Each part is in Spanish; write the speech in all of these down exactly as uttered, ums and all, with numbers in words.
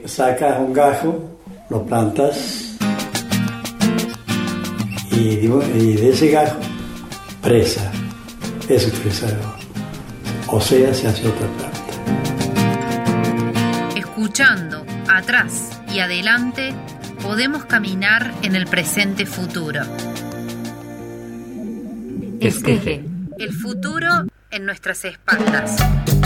sacas un gajo, lo plantas y, y de ese gajo, presa. Eso es presa. O sea, se hace otra planta. Escuchando atrás y adelante, podemos caminar en el presente futuro. Esqueje. El futuro en nuestras espaldas.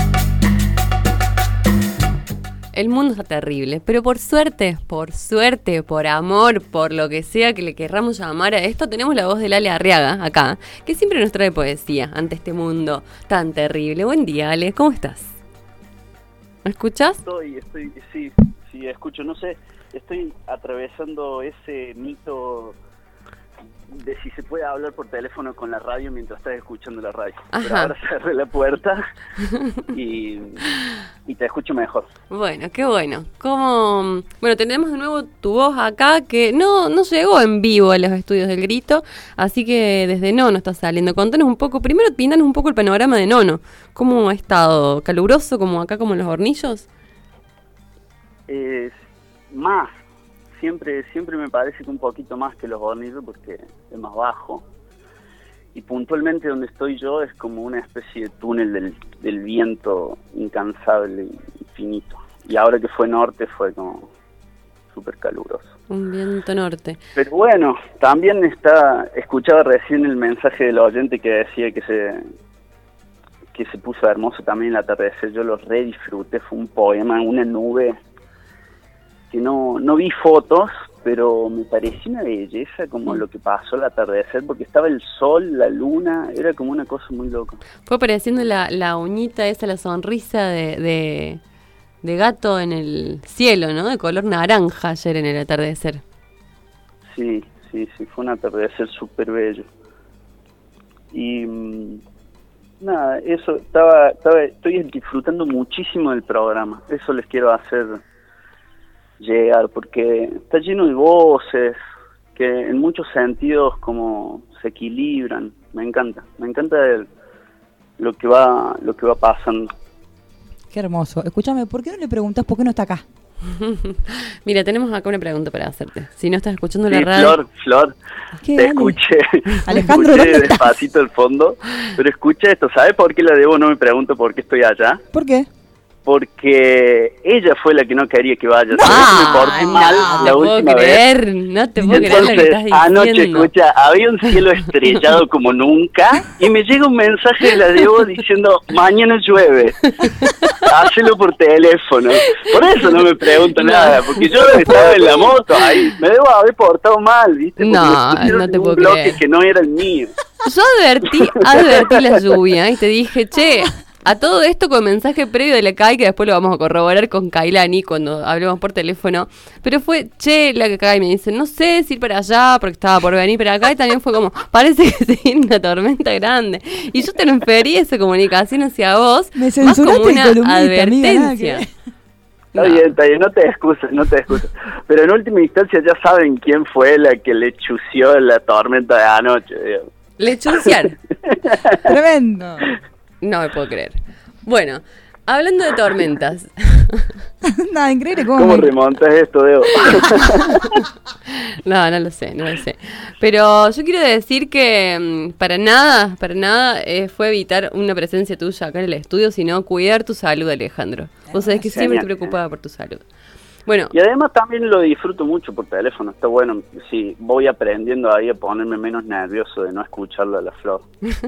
El mundo está terrible, pero por suerte, por suerte, por amor, por lo que sea que le querramos llamar a esto, tenemos la voz de Lale Arriaga acá, que siempre nos trae poesía ante este mundo tan terrible. Buen día, Ale, ¿cómo estás? ¿Me escuchas? Estoy, estoy, sí, sí, escucho, no sé, estoy atravesando ese mito de si se puede hablar por teléfono con la radio mientras estás escuchando la radio. Ajá. Pero ahora cerré la puerta y, y te escucho mejor. Bueno, qué bueno. ¿Cómo? Bueno, tenemos de nuevo tu voz acá, que no, no llegó en vivo a los estudios del Grito, así que desde Nono está saliendo. Contanos un poco, primero pintanos un poco el panorama de Nono. ¿Cómo ha estado? ¿Caluroso como acá, como en los Hornillos? Eh, más. Siempre siempre me parece que un poquito más que los Hornillos porque es más bajo. Y puntualmente donde estoy yo es como una especie de túnel del, del viento incansable y infinito. Y ahora que fue norte fue como súper caluroso. Un viento norte. Pero bueno, también está escuchaba recién el mensaje del oyente que decía que se que se puso hermoso también el atardecer. Yo lo re disfruté, fue un poema, una nube que no, no vi fotos, pero me pareció una belleza como lo que pasó al atardecer, porque estaba el sol, la luna, era como una cosa muy loca. Fue apareciendo la, la uñita esa, la sonrisa de, de, de gato en el cielo, ¿no? De color naranja ayer en el atardecer. Sí, sí, sí, fue un atardecer súper bello. Y mmm, nada, eso, estaba, estaba, estoy disfrutando muchísimo del programa, eso les quiero hacer llegar, porque está lleno de voces que en muchos sentidos como se equilibran. Me encanta, me encanta el, lo que va lo que va pasando. Qué hermoso. Escúchame, ¿por qué no le preguntas por qué no está acá? Mira, tenemos acá una pregunta para hacerte. Si no estás escuchando Sí, la radio... Flor, Flor, ¿Qué, te Ale? escuché, Alejandro, escuché ¿dónde despacito el fondo, pero escucha esto, ¿sabes por qué la debo? No me pregunto por qué estoy allá. ¿Por qué? Porque ella fue la que no quería que vaya. No, me porté no, mal no la te puedo última creer, vez. no te puedo creer lo que Entonces, estás anoche, diciendo. escucha, había un cielo estrellado como nunca y me llega un mensaje de la Debo diciendo, mañana llueve. Hácelo por teléfono. Por eso no me pregunto No. nada, porque yo estaba en la moto ahí. Me debo haber portado mal, ¿viste? Porque No, me pusieron no te en puedo un bloque creer. que no era el mío. Yo advertí, advertí la lluvia y te dije, che, a todo esto con mensaje previo de la C A I, que después lo vamos a corroborar con Kailani cuando hablemos por teléfono, pero fue, che, la C A I me dice, no sé si ir para allá porque estaba por venir para acá, y también fue como, parece que se viene una tormenta grande. Y yo te lo inferí esa comunicación hacia vos, Me más censuraste como en una columnita, amiga, nada advertencia. que- Está No. bien, está bien, no te excuses, no te excuses. Pero en última instancia ya saben quién fue la que le chució la tormenta de anoche, digamos. Le chunciar. Tremendo. No me puedo creer. Bueno, hablando de tormentas. Nada, increíble cómo, ¿Cómo me- remontas esto, Debo? No, no lo sé, no lo sé. Pero yo quiero decir que mm, para nada, para nada eh, fue evitar una presencia tuya acá en el estudio, sino cuidar tu salud, Alejandro. Vos sabés que siempre Genial. te preocupaba por tu salud. Bueno, Y además también lo disfruto mucho por teléfono, está bueno. Sí, voy aprendiendo ahí a ponerme menos nervioso de no escucharlo a la Flor.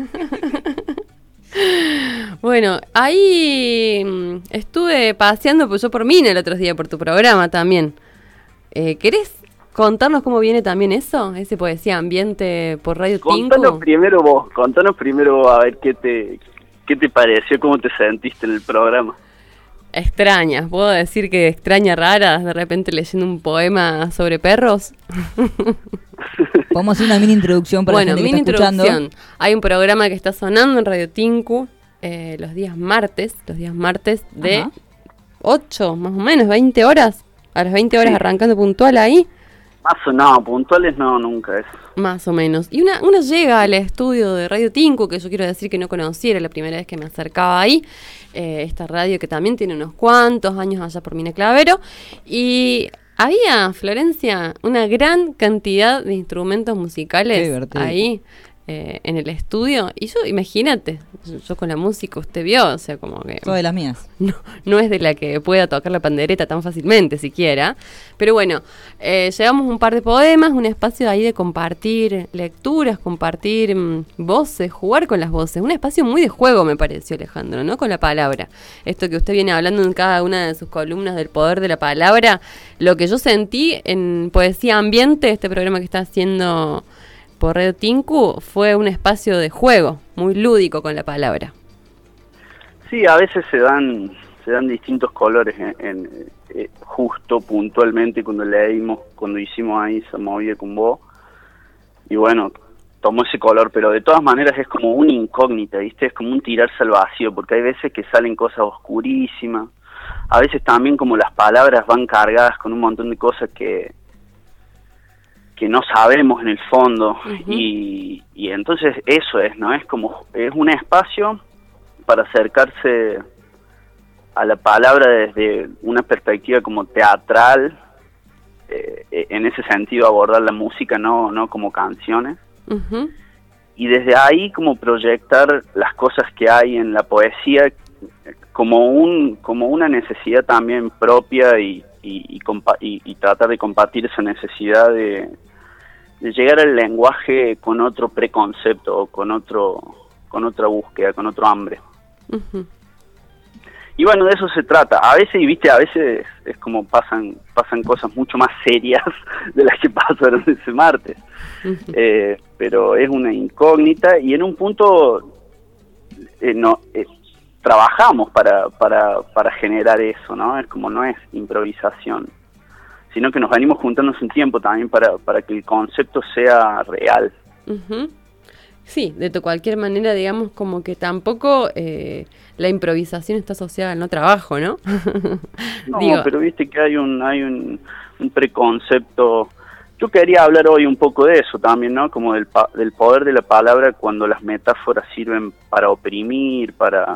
bueno, ahí mm, estuve paseando pues, yo por Mina el otro día por tu programa también. Eh, ¿Querés contarnos cómo viene también eso? Ese poesía ambiente por Radio Contanos Tinku. primero vos, contanos primero vos a ver qué te, qué te pareció, cómo te sentiste en el programa. Extrañas, ¿puedo decir que extraña raras de repente leyendo un poema sobre perros? Podemos hacer una mini introducción para Bueno, la gente mini que está escuchando. introducción. Hay un programa que está sonando en Radio Tinku eh, los días martes, los días martes de Ajá. ocho, más o menos, veinte horas. A las veinte horas Sí. arrancando puntual ahí. Más o no, puntuales no, nunca es. Más o menos. Y una, una llega al estudio de Radio Tinku, que yo quiero decir que no conociera la primera vez que me acercaba ahí, eh, esta radio que también tiene unos cuantos años allá por Mina Clavero, y había, Florencia, una gran cantidad de instrumentos musicales ahí eh, en el estudio, y yo, imagínate, yo, yo con la música, usted vio, o sea, como que... Soy de las mías. No, no es de la que pueda tocar la pandereta tan fácilmente siquiera, pero bueno, eh, llevamos un par de poemas, un espacio ahí de compartir lecturas, compartir mmm, voces, jugar con las voces, un espacio muy de juego me pareció, Alejandro, ¿no? Con la palabra, esto que usted viene hablando en cada una de sus columnas del poder de la palabra, lo que yo sentí en Poesía Ambiente, este programa que está haciendo por Radio Tinku, fue un espacio de juego, muy lúdico con la palabra. Sí, a veces se dan se dan distintos colores en, en eh, justo puntualmente cuando leímos, cuando hicimos ahí esa movida con vos, y bueno, tomó ese color, pero de todas maneras es como una incógnita, ¿viste? Es como un tirarse al vacío, porque hay veces que salen cosas oscurísimas, a veces también como las palabras van cargadas con un montón de cosas que que no sabemos en el fondo, uh-huh. y, y entonces eso es, ¿no? Es como, es un espacio para acercarse a la palabra desde una perspectiva como teatral, eh, en ese sentido abordar la música no, no como canciones, uh-huh. y desde ahí como proyectar las cosas que hay en la poesía como un como una necesidad también propia y, y, y, compa- y, y tratar de compartir esa necesidad de de llegar al lenguaje con otro preconcepto, con otro, con otra búsqueda, con otro hambre. Uh-huh. Y bueno, de eso se trata. A veces, y viste, a veces es como pasan, pasan cosas mucho más serias de las que pasaron ese martes. Uh-huh. Eh, pero es una incógnita y en un punto eh, no eh, trabajamos para, para, para generar eso, ¿no? Es como no es improvisación, sino que nos venimos juntando hace un tiempo también para, para que el concepto sea real. Uh-huh. Sí, de cualquier manera, digamos, como que tampoco eh, la improvisación está asociada al no trabajo, ¿no? No, Digo. Pero viste que hay un hay un, un preconcepto. Yo quería hablar hoy un poco de eso también, ¿no? Como del, pa- del poder de la palabra cuando las metáforas sirven para oprimir, para,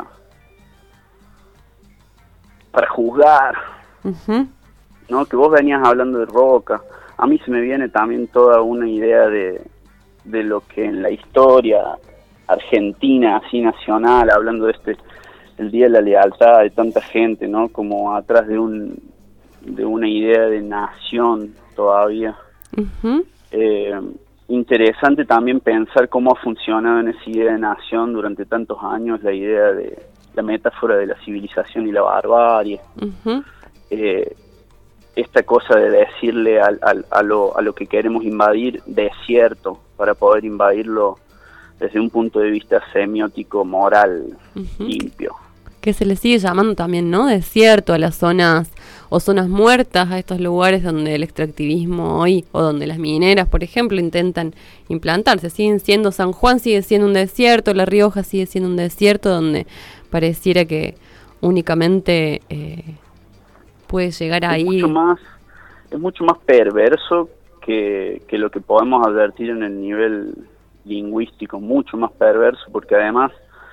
para juzgar. Uh-huh. ¿No? Que vos venías hablando de Roca, a mí se me viene también toda una idea de, de lo que en la historia argentina, así nacional, hablando de este, el Día de la Lealtad de tanta gente, ¿no? Como atrás de un de una idea de nación todavía. Uh-huh. Eh, interesante también pensar cómo ha funcionado en esa idea de nación durante tantos años la idea de la metáfora de la civilización y la barbarie. Uh-huh. Eh, esta cosa de decirle al, al, a, lo, a lo que queremos invadir desierto, para poder invadirlo desde un punto de vista semiótico, moral, uh-huh. limpio. Que se le sigue llamando también, ¿no? Desierto a las zonas, o zonas muertas, a estos lugares donde el extractivismo hoy, o donde las mineras, por ejemplo, intentan implantarse. Siguen siendo, San Juan sigue siendo un desierto, La Rioja sigue siendo un desierto, donde pareciera que únicamente... Eh, puede llegar es ahí. Mucho más, es mucho más perverso que, que lo que podemos advertir en el nivel lingüístico, mucho más perverso, porque además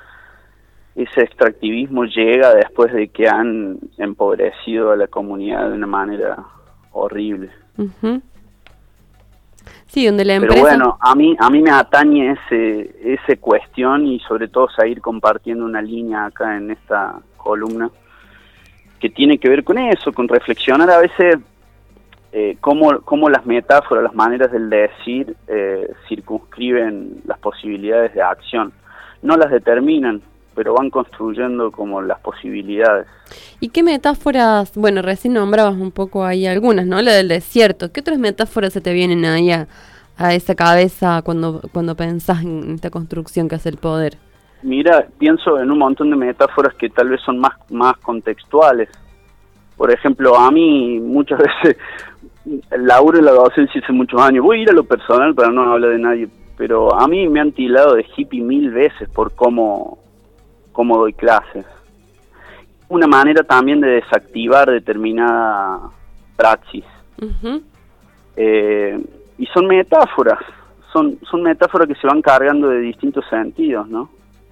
ese extractivismo llega después de que han empobrecido a la comunidad de una manera horrible. Uh-huh. Sí, donde la empresa... Pero bueno, a mí a mí me atañe ese ese cuestión y sobre todo seguir compartiendo una línea acá en esta columna que tiene que ver con eso, con reflexionar a veces eh, cómo, cómo las metáforas, las maneras del decir eh, circunscriben las posibilidades de acción. No las determinan, pero van construyendo como las posibilidades. ¿Y qué metáforas, bueno, recién nombrabas un poco ahí algunas, ¿no? La del desierto. ¿Qué otras metáforas se te vienen ahí a, a esa cabeza cuando, cuando pensás en esta construcción que hace el poder? Mira, pienso en un montón de metáforas que tal vez son más, más contextuales. Por ejemplo, a mí muchas veces, laburo en la docencia hace muchos años, voy a ir a lo personal para no hablar de nadie, pero a mí me han tildado de hippie mil veces por cómo, cómo doy clases. Una manera también de desactivar determinada praxis. Uh-huh. Eh, y son metáforas, son, son metáforas que se van cargando de distintos sentidos, ¿no?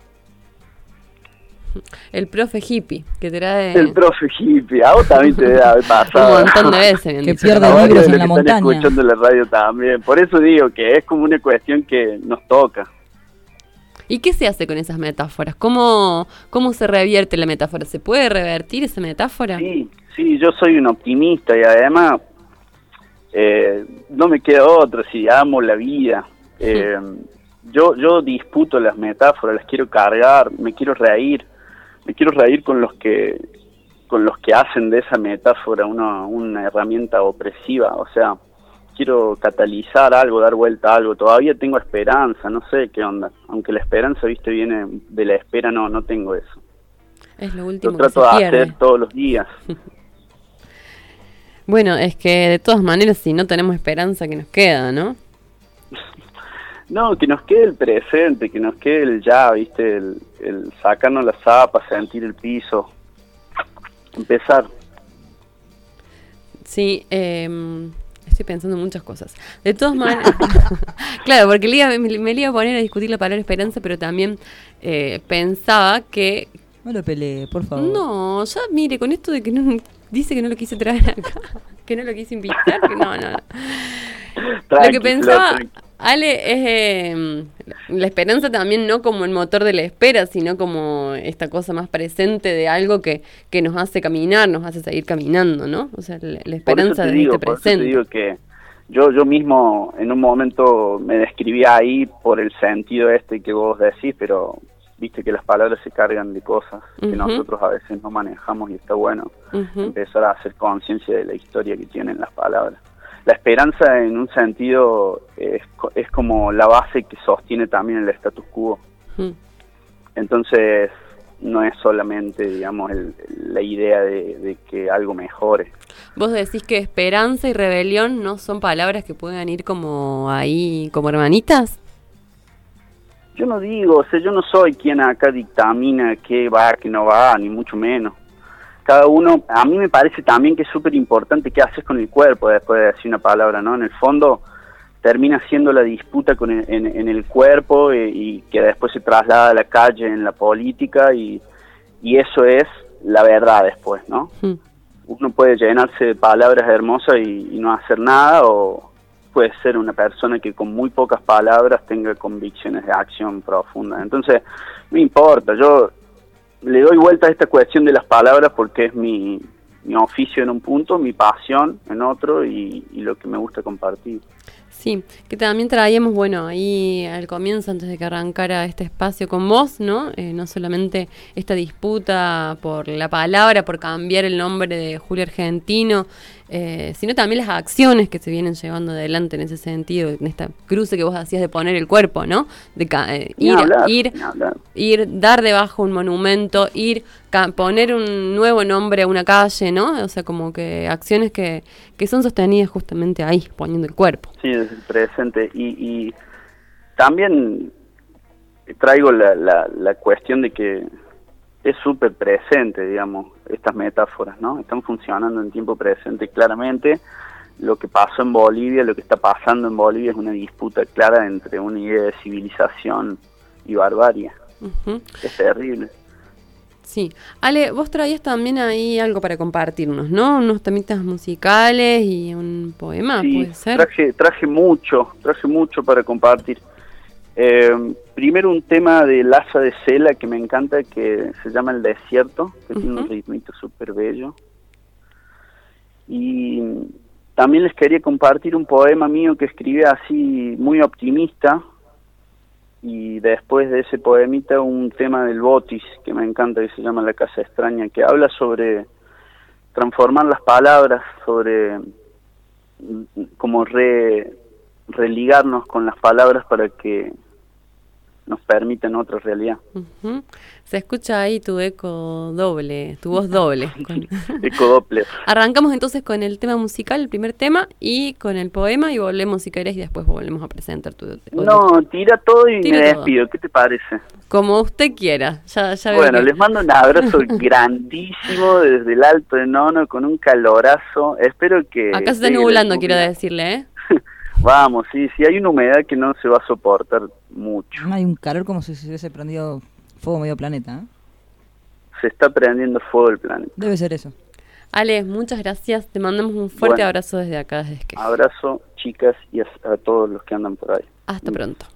El profe hippie, que trae... El profe hippie, a vos también te debe haber pasado. Un montón de veces. Que dicho. pierde A libros varios de en la los que están montaña. escuchando la radio también. Por eso digo que es como una cuestión que nos toca. ¿Y qué se hace con esas metáforas? ¿Cómo, cómo se revierte la metáfora? ¿Se puede revertir esa metáfora? Sí, sí, yo soy un optimista y además eh, no me queda otra, si amo la vida. Eh, yo, yo disputo las metáforas, las quiero cargar, me quiero reír, me quiero reír con los que con los que hacen de esa metáfora una, una herramienta opresiva, o sea, quiero catalizar algo, dar vuelta a algo. Todavía tengo esperanza, no sé qué onda. Aunque la esperanza, viste, viene de la espera, no, no tengo eso. Es lo último Lo que se trato de pierde. hacer todos los días. Bueno, es que de todas maneras, si no tenemos esperanza, que nos queda, ¿no? No, que nos quede el presente, que nos quede el ya, viste, el, el sacarnos la zapa, sentir el piso, empezar. Sí, eh, estoy pensando en muchas cosas. De todas maneras, claro, porque le iba- me, me le iba a poner a discutir la palabra esperanza, pero también eh, pensaba que, No lo peleé, por favor. no, ya mire, con esto de que no, dice que no lo quise traer acá, que no lo quise invitar, que no, no, no. Lo Tranqui, que Flor, pensaba, tranqui. Ale, es eh, la esperanza también no como el motor de la espera, sino como esta cosa más presente de algo que, que nos hace caminar, nos hace seguir caminando, ¿no? O sea, la, la Por eso esperanza te de digo, este por eso te presente. digo que yo yo mismo en un momento me describí ahí por el sentido este que vos decís, pero viste que las palabras se cargan de cosas que Ujú. nosotros a veces no manejamos y está bueno Ujú. empezar a hacer conciencia de la historia que tienen las palabras. La esperanza en un sentido es, co- es como la base que sostiene también el status quo. Ujú. Entonces no es solamente, digamos, el- la idea de, de que algo mejore. Vos decís que esperanza y rebelión no son palabras que puedan ir como ahí, como hermanitas. Yo no digo, o sea, yo no soy quien acá dictamina qué va, qué no va, ni mucho menos. Cada uno, a mí me parece también que es súper importante qué haces con el cuerpo después de decir una palabra, ¿no? En el fondo termina siendo la disputa con el- en, en el cuerpo eh, y que después se traslada a la calle en la política y, y eso es la verdad después, ¿no? Mm. Uno puede llenarse de palabras hermosas y, y no hacer nada, o puede ser una persona que con muy pocas palabras tenga convicciones de acción profundas. Entonces, no importa, yo le doy vuelta a esta cuestión de las palabras porque es mi, mi oficio en un punto, mi pasión en otro y, y lo que me gusta compartir. Sí, que también traíamos, bueno, ahí al comienzo, antes de que arrancara este espacio con vos, ¿no? Eh, no solamente esta disputa por la palabra, por cambiar el nombre de Julio Argentino, eh, sino también las acciones que se vienen llevando adelante en ese sentido, en esta cruce que vos hacías de poner el cuerpo, ¿no? De ca- eh, Ni ir, hablar, ir, ni hablar. ir, dar debajo un monumento, ir, ca- poner un nuevo nombre a una calle, ¿no? O sea, como que acciones que, que son sostenidas justamente ahí, poniendo el cuerpo. Sí, desde el presente. Y, y también traigo la, la, la cuestión de que es súper presente, digamos, estas metáforas, ¿no? Están funcionando en tiempo presente claramente. Lo que pasó en Bolivia, lo que está pasando en Bolivia es una disputa clara entre una idea de civilización y barbarie. Ujú. Es terrible. Sí. Ale, vos traías también ahí algo para compartirnos, ¿no? Unos temitas musicales y un poema, Sí, ¿puede ser? traje, traje mucho, traje mucho para compartir. Eh, primero un tema de Laza de Sela que me encanta, que se llama El Desierto, que tiene un Ujú. ritmito súper bello. Y también les quería compartir un poema mío que escribí así muy optimista, y después de ese poemita un tema del Botis que me encanta, que se llama La Casa Extraña, que habla sobre transformar las palabras, sobre mm, como re, religarnos con las palabras para que nos permitan otra realidad. Ujú. Se escucha ahí tu eco doble, tu voz doble. Con- Eco Doppler. Arrancamos entonces con el tema musical, el primer tema, y con el poema, y volvemos si querés, y después volvemos a presentar tu... No, tira todo y Tira me todo. despido. ¿Qué te parece? Como usted quiera. Ya, ya veo Bueno, que- les mando un abrazo grandísimo desde el Alto de Nono con un calorazo. Espero que... Acá se está llegue la nublando, quiero lluvia. decirle, ¿eh? Vamos, sí, sí, hay una humedad que no se va a soportar mucho. No hay un calor como si se hubiese prendido fuego medio planeta, ¿eh? Se está prendiendo fuego el planeta. Debe ser eso. Ale, muchas gracias. Te mandamos un fuerte Bueno. abrazo desde acá, desde Esqueje. Abrazo, chicas, y a, a todos los que andan por ahí. Hasta pronto.